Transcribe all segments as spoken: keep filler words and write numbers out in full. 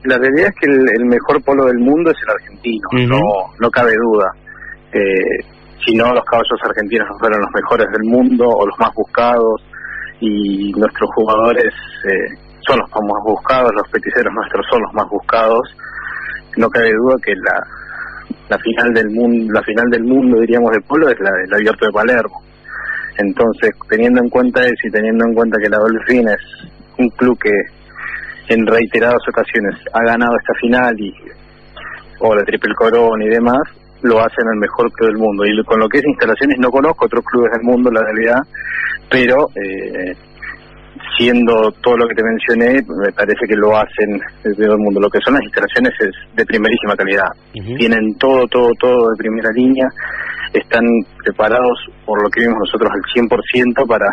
La realidad es que el, el mejor polo del mundo es el argentino, uh-huh. no no cabe duda. Eh, si no, los caballos argentinos no fueron los mejores del mundo o los más buscados, y nuestros jugadores eh, son los más buscados, los peticeros nuestros son los más buscados. No cabe duda que la la final del mundo, la final del mundo diríamos de polo es la del Abierto de Palermo. Entonces, teniendo en cuenta eso y teniendo en cuenta que la Dolphin es un club que en reiteradas ocasiones ha ganado esta final y o la Triple Corona y demás, lo hacen el mejor club del mundo. Y con lo que es instalaciones no conozco otros clubes del mundo, la realidad, pero eh, siendo todo lo que te mencioné, me parece que lo hacen desde todo el mundo. Lo que son las instalaciones es de primerísima calidad. Uh-huh. Tienen todo, todo, todo de primera línea. Están preparados, por lo que vimos nosotros, al cien por ciento para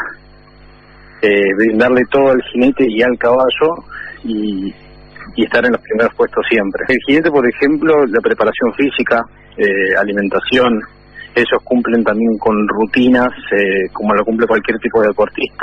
eh, brindarle todo al jinete y al caballo y, y estar en los primeros puestos siempre. El jinete, por ejemplo, la preparación física, eh, alimentación, ellos cumplen también con rutinas, eh, como lo cumple cualquier tipo de deportista.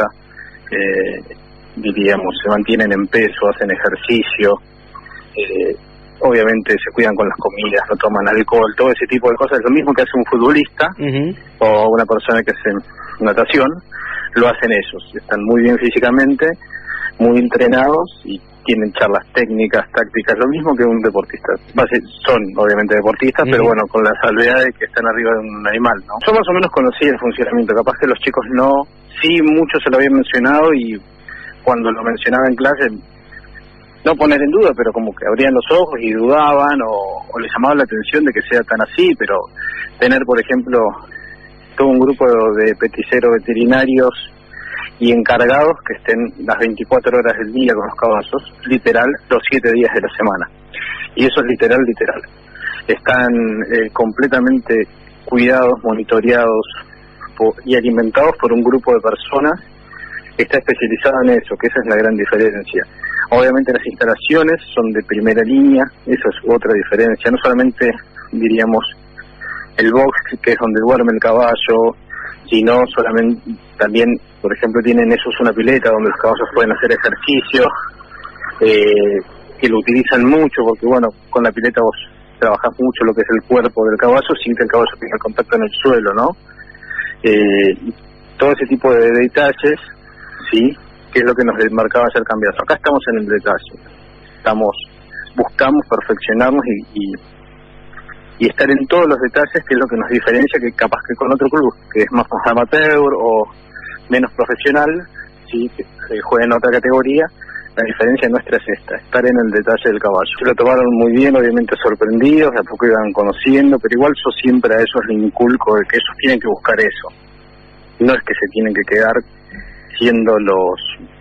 Eh, diríamos, se mantienen en peso, hacen ejercicio, eh, obviamente se cuidan con las comidas, no toman alcohol, todo ese tipo de cosas. Es lo mismo que hace un futbolista uh-huh. o una persona que hace natación, lo hacen ellos. Están muy bien físicamente, muy entrenados y tienen charlas técnicas, tácticas, lo mismo que un deportista. Son obviamente deportistas, uh-huh. pero bueno, con la salvedad de que están arriba de un animal, ¿no? Yo más o menos conocí el funcionamiento, capaz que los chicos no, sí, muchos se lo habían mencionado y cuando lo mencionaba en clase, no poner en duda, pero como que abrían los ojos y dudaban o, o les llamaba la atención de que sea tan así, pero tener, por ejemplo, todo un grupo de peticeros veterinarios y encargados que estén las veinticuatro horas del día con los caballos, literal, los siete días de la semana. Y eso es literal, literal. Están eh, completamente cuidados, monitoreados por, y alimentados por un grupo de personas que está especializado en eso, que esa es la gran diferencia. Obviamente las instalaciones son de primera línea, esa es otra diferencia. No solamente, diríamos, el box, que es donde duerme el caballo, sino solamente también, por ejemplo, tienen ellos una pileta donde los caballos pueden hacer ejercicio, eh, que lo utilizan mucho, porque bueno, con la pileta vos trabajás mucho lo que es el cuerpo del caballo sin que el caballo tenga contacto en el suelo, ¿no? Eh, todo ese tipo de detalles, sí, que es lo que nos marcaba ser cambiados. Acá estamos en el detalle, estamos, buscamos perfeccionarnos y, y y estar en todos los detalles, que es lo que nos diferencia que capaz que con otro club, que es más amateur o menos profesional, sí, que juega en otra categoría. La diferencia nuestra es esta, estar en el detalle del caballo. Se lo tomaron muy bien, obviamente sorprendidos, de a poco iban conociendo, pero igual yo siempre a ellos les inculco de que ellos tienen que buscar eso. No es que se tienen que quedar siendo los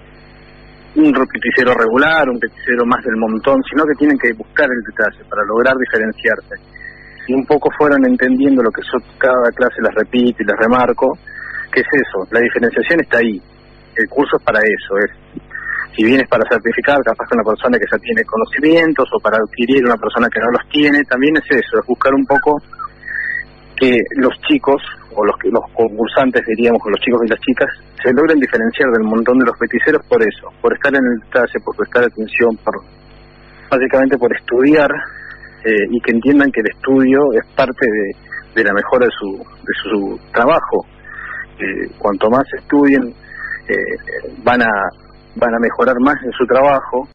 un peticero regular, un peticero más del montón, sino que tienen que buscar el detalle para lograr diferenciarse. Y un poco fueron entendiendo lo que yo cada clase les repito y les remarco, que es eso, la diferenciación está ahí, el curso es para eso, es si bien es para certificar, capaz que una persona que ya tiene conocimientos o para adquirir una persona que no los tiene, también es eso, es buscar un poco que los chicos, o los, los concursantes diríamos, o los chicos y las chicas, se logren diferenciar del montón de los peticeros por eso, por estar en el detalle, por prestar atención, por básicamente por estudiar, Eh, y que entiendan que el estudio es parte de, de la mejora de su, de su trabajo. Eh, cuanto más estudien, eh, van a van a mejorar más en su trabajo.